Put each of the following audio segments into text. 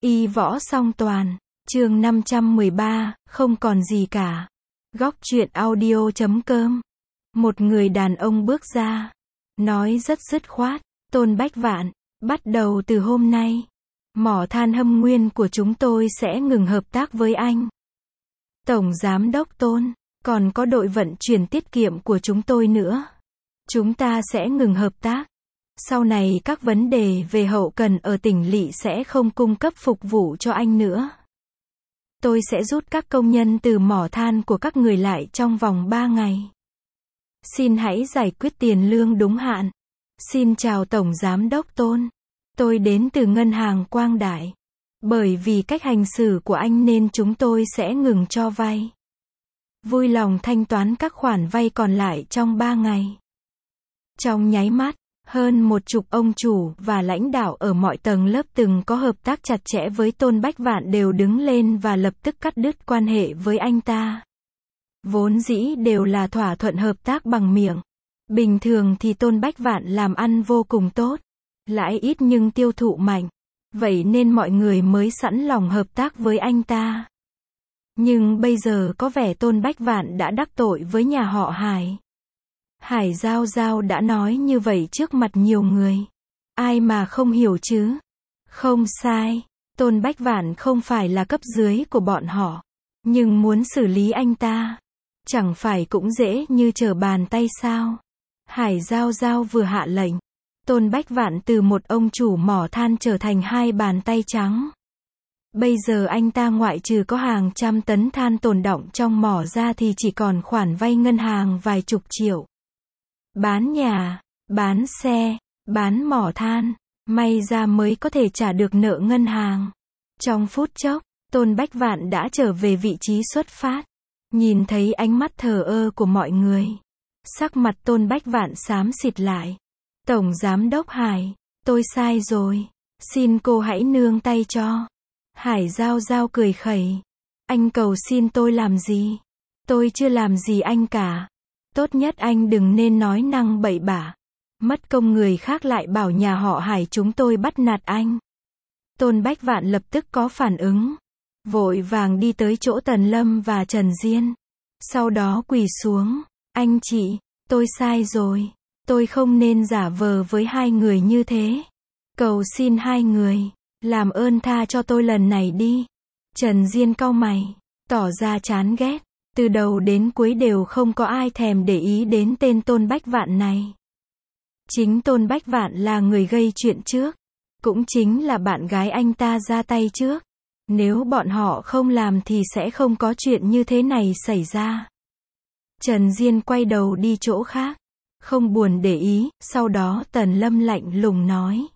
Y võ song toàn, chương 513, không còn gì cả. Góc truyện audio.com. Một người đàn ông bước ra, nói rất dứt khoát, Tôn Bách Vạn, bắt đầu từ hôm nay, mỏ than Hâm Nguyên của chúng tôi sẽ ngừng hợp tác với anh. Tổng Giám đốc Tôn, còn có đội vận chuyển tiết kiệm của chúng tôi nữa. Chúng ta sẽ ngừng hợp tác. Sau này các vấn đề về hậu cần ở tỉnh lỵ sẽ không cung cấp phục vụ cho anh nữa. Tôi sẽ rút các công nhân từ mỏ than của các người lại trong vòng 3 ngày. Xin hãy giải quyết tiền lương đúng hạn. Xin chào Tổng Giám đốc Tôn. Tôi đến từ Ngân hàng Quang Đại. Bởi vì cách hành xử của anh nên chúng tôi sẽ ngừng cho vay. Vui lòng thanh toán các khoản vay còn lại trong 3 ngày. Trong nháy mắt, hơn 10 ông chủ và lãnh đạo ở mọi tầng lớp từng có hợp tác chặt chẽ với Tôn Bách Vạn đều đứng lên và lập tức cắt đứt quan hệ với anh ta. Vốn dĩ đều là thỏa thuận hợp tác bằng miệng. Bình thường thì Tôn Bách Vạn làm ăn vô cùng tốt, lãi ít nhưng tiêu thụ mạnh. Vậy nên mọi người mới sẵn lòng hợp tác với anh ta. Nhưng bây giờ có vẻ Tôn Bách Vạn đã đắc tội với nhà họ Hải. Hải Giao Giao đã nói như vậy trước mặt nhiều người. Ai mà không hiểu chứ? Không sai, Tôn Bách Vạn không phải là cấp dưới của bọn họ. Nhưng muốn xử lý anh ta, chẳng phải cũng dễ như trở bàn tay sao? Hải Giao Giao vừa hạ lệnh, Tôn Bách Vạn từ một ông chủ mỏ than trở thành 2 bàn tay trắng. Bây giờ anh ta ngoại trừ có hàng trăm tấn than tồn đọng trong mỏ ra thì chỉ còn khoản vay ngân hàng vài chục triệu. Bán nhà, bán xe, bán mỏ than, may ra mới có thể trả được nợ ngân hàng. Trong phút chốc, Tôn Bách Vạn đã trở về vị trí xuất phát. Nhìn thấy ánh mắt thờ ơ của mọi người, sắc mặt Tôn Bách Vạn xám xịt lại. Tổng Giám đốc Hải, tôi sai rồi. Xin cô hãy nương tay cho. Hải Giao Giao cười khẩy. Anh cầu xin tôi làm gì? Tôi chưa làm gì anh cả. Tốt nhất anh đừng nên nói năng bậy bạ. Mất công người khác lại bảo nhà họ Hải chúng tôi bắt nạt anh. Tôn Bách Vạn lập tức có phản ứng. Vội vàng đi tới chỗ Tần Lâm và Trần Diên. Sau đó quỳ xuống. Anh chị, tôi sai rồi. Tôi không nên giả vờ với hai người như thế. Cầu xin hai người, làm ơn tha cho tôi lần này đi. Trần Diên cau mày, tỏ ra chán ghét. Từ đầu đến cuối đều không có ai thèm để ý đến tên Tôn Bách Vạn này. Chính Tôn Bách Vạn là người gây chuyện trước. Cũng chính là bạn gái anh ta ra tay trước. Nếu bọn họ không làm thì sẽ không có chuyện như thế này xảy ra. Trần Diên quay đầu đi chỗ khác. Không buồn để ý, sau đó Tần Lâm lạnh lùng nói.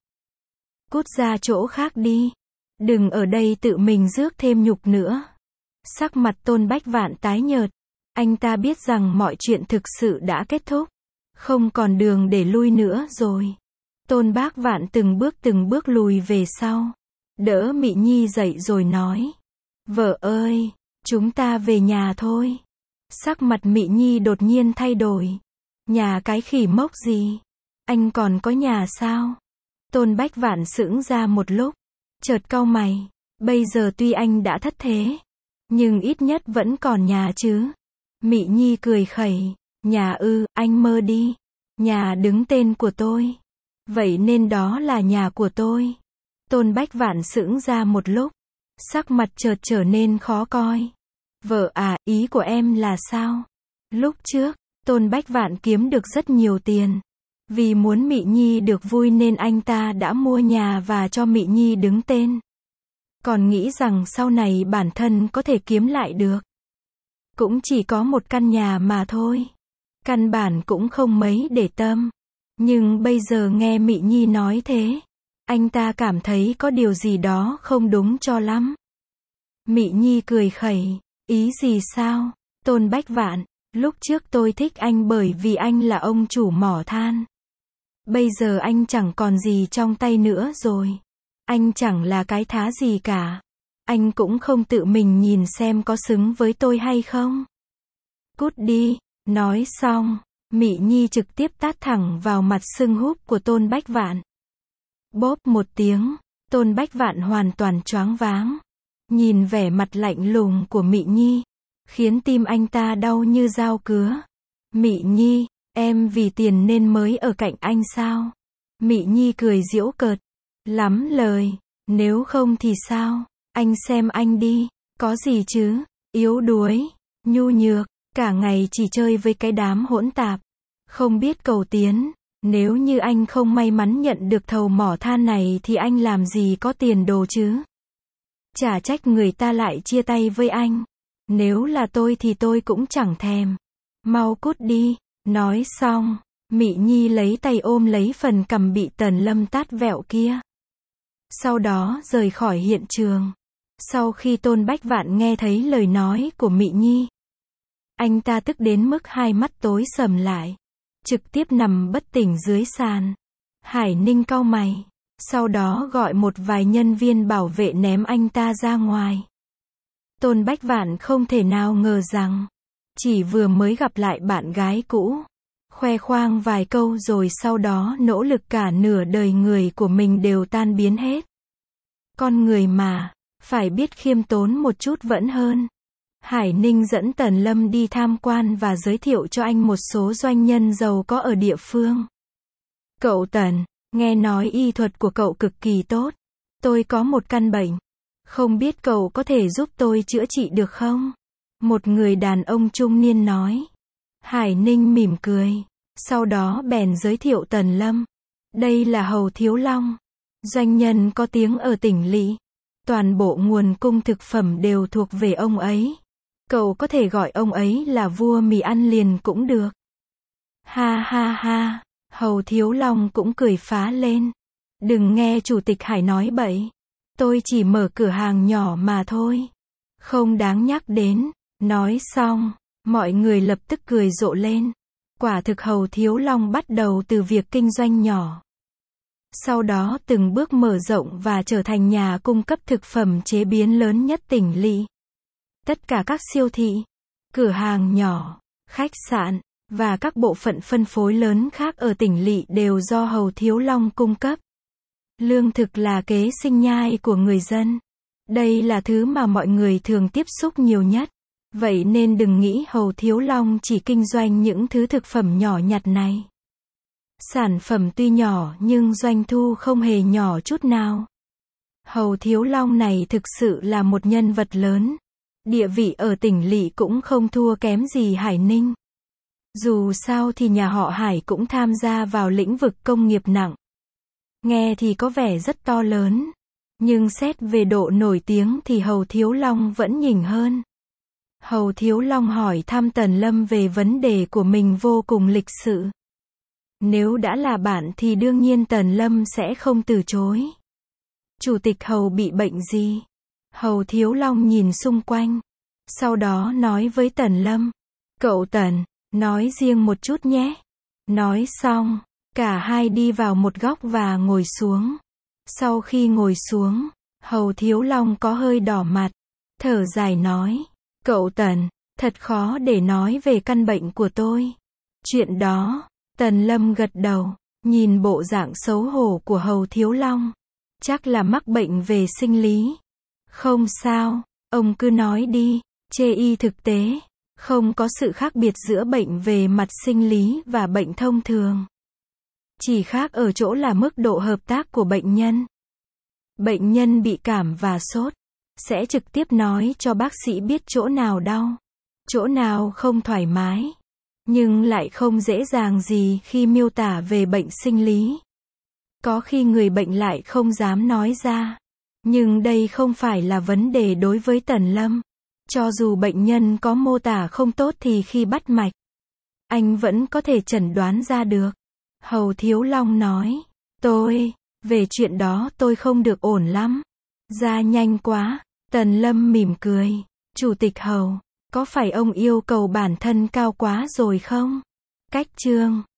Cút ra chỗ khác đi. Đừng ở đây tự mình rước thêm nhục nữa. Sắc mặt Tôn Bách Vạn tái nhợt. Anh ta biết rằng mọi chuyện thực sự đã kết thúc. Không còn đường để lui nữa rồi. Tôn Bách Vạn từng bước lùi về sau. Đỡ Mị Nhi dậy rồi nói. Vợ ơi, chúng ta về nhà thôi. Sắc mặt Mị Nhi đột nhiên thay đổi. Nhà cái khỉ mốc gì? Anh còn có nhà sao? Tôn Bách Vạn sững ra một lúc. Chợt cau mày. Bây giờ tuy anh đã thất thế, nhưng ít nhất vẫn còn nhà chứ. Mị Nhi cười khẩy. Nhà ư, anh mơ đi. Nhà đứng tên của tôi. Vậy nên đó là nhà của tôi. Tôn Bách Vạn sững ra một lúc. Sắc mặt chợt trở nên khó coi. Vợ à, ý của em là sao? Lúc trước, Tôn Bách Vạn kiếm được rất nhiều tiền. Vì muốn Mị Nhi được vui nên anh ta đã mua nhà và cho Mị Nhi đứng tên. Còn nghĩ rằng sau này bản thân có thể kiếm lại được. Cũng chỉ có một căn nhà mà thôi. Căn bản cũng không mấy để tâm. Nhưng bây giờ nghe Mị Nhi nói thế, anh ta cảm thấy có điều gì đó không đúng cho lắm. Mị Nhi cười khẩy. Ý gì sao? Tôn Bách Vạn, lúc trước tôi thích anh bởi vì anh là ông chủ mỏ than. Bây giờ anh chẳng còn gì trong tay nữa rồi. Anh chẳng là cái thá gì cả. Anh cũng không tự mình nhìn xem có xứng với tôi hay không. Cút đi. Nói xong, Mị Nhi trực tiếp tát thẳng vào mặt sưng húp của Tôn Bách Vạn. Bốp một tiếng, Tôn Bách Vạn hoàn toàn choáng váng. Nhìn vẻ mặt lạnh lùng của Mị Nhi, khiến tim anh ta đau như dao cứa. Mị Nhi, em vì tiền nên mới ở cạnh anh sao? Mị Nhi cười giễu cợt. Lắm lời, nếu không thì sao? Anh xem anh đi, có gì chứ? Yếu đuối, nhu nhược, cả ngày chỉ chơi với cái đám hỗn tạp, không biết cầu tiến. Nếu như anh không may mắn nhận được thầu mỏ than này thì anh làm gì có tiền đồ chứ? Chả trách người ta lại chia tay với anh. Nếu là tôi thì tôi cũng chẳng thèm. Mau cút đi. Nói xong, Mị Nhi lấy tay ôm lấy phần cằm bị Tần Lâm tát vẹo kia. Sau đó rời khỏi hiện trường. Sau khi Tôn Bách Vạn nghe thấy lời nói của Mị Nhi, anh ta tức đến mức hai mắt tối sầm lại, trực tiếp nằm bất tỉnh dưới sàn. Hải Ninh cau mày, sau đó gọi một vài nhân viên bảo vệ ném anh ta ra ngoài. Tôn Bách Vạn không thể nào ngờ rằng, chỉ vừa mới gặp lại bạn gái cũ, khoe khoang vài câu rồi sau đó nỗ lực cả nửa đời người của mình đều tan biến hết. Con người mà, phải biết khiêm tốn một chút vẫn hơn. Hải Ninh dẫn Tần Lâm đi tham quan và giới thiệu cho anh một số doanh nhân giàu có ở địa phương. Cậu Tần, nghe nói y thuật của cậu cực kỳ tốt. Tôi có một căn bệnh. Không biết cậu có thể giúp tôi chữa trị được không? Một người đàn ông trung niên nói. Hải Ninh mỉm cười. Sau đó bèn giới thiệu Tần Lâm. Đây là Hầu Thiếu Long, doanh nhân có tiếng ở tỉnh lỵ. Toàn bộ nguồn cung thực phẩm đều thuộc về ông ấy. Cậu có thể gọi ông ấy là vua mì ăn liền cũng được. Ha ha ha, Hầu Thiếu Long cũng cười phá lên. Đừng nghe Chủ tịch Hải nói bậy. Tôi chỉ mở cửa hàng nhỏ mà thôi. Không đáng nhắc đến. Nói xong, mọi người lập tức cười rộ lên. Quả thực Hầu Thiếu Long bắt đầu từ việc kinh doanh nhỏ. Sau đó từng bước mở rộng và trở thành nhà cung cấp thực phẩm chế biến lớn nhất tỉnh lỵ. Tất cả các siêu thị, cửa hàng nhỏ, khách sạn, và các bộ phận phân phối lớn khác ở tỉnh lỵ đều do Hầu Thiếu Long cung cấp. Lương thực là kế sinh nhai của người dân. Đây là thứ mà mọi người thường tiếp xúc nhiều nhất. Vậy nên đừng nghĩ Hầu Thiếu Long chỉ kinh doanh những thứ thực phẩm nhỏ nhặt này. Sản phẩm tuy nhỏ nhưng doanh thu không hề nhỏ chút nào. Hầu Thiếu Long này thực sự là một nhân vật lớn. Địa vị ở tỉnh lỵ cũng không thua kém gì Hải Ninh. Dù sao thì nhà họ Hải cũng tham gia vào lĩnh vực công nghiệp nặng. Nghe thì có vẻ rất to lớn. Nhưng xét về độ nổi tiếng thì Hầu Thiếu Long vẫn nhỉnh hơn. Hầu Thiếu Long hỏi thăm Tần Lâm về vấn đề của mình vô cùng lịch sự. Nếu đã là bạn thì đương nhiên Tần Lâm sẽ không từ chối. Chủ tịch Hầu bị bệnh gì? Hầu Thiếu Long nhìn xung quanh. Sau đó nói với Tần Lâm. Cậu Tần, nói riêng một chút nhé. Nói xong, cả hai đi vào một góc và ngồi xuống. Sau khi ngồi xuống, Hầu Thiếu Long có hơi đỏ mặt. Thở dài nói. Cậu Tần, thật khó để nói về căn bệnh của tôi. Chuyện đó. Tần Lâm gật đầu, nhìn bộ dạng xấu hổ của Hầu Thiếu Long. Chắc là mắc bệnh về sinh lý. Không sao, ông cứ nói đi, chê y thực tế. Không có sự khác biệt giữa bệnh về mặt sinh lý và bệnh thông thường. Chỉ khác ở chỗ là mức độ hợp tác của bệnh nhân. Bệnh nhân bị cảm và sốt, sẽ trực tiếp nói cho bác sĩ biết chỗ nào đau, chỗ nào không thoải mái. Nhưng lại không dễ dàng gì khi miêu tả về bệnh sinh lý. Có khi người bệnh lại không dám nói ra. Nhưng đây không phải là vấn đề đối với Tần Lâm. Cho dù bệnh nhân có mô tả không tốt thì khi bắt mạch, anh vẫn có thể chẩn đoán ra được. Hầu Thiếu Long nói. Về chuyện đó tôi không được ổn lắm. Ra nhanh quá. Tần Lâm mỉm cười. Chủ tịch Hầu, có phải ông yêu cầu bản thân cao quá rồi không? Cách chương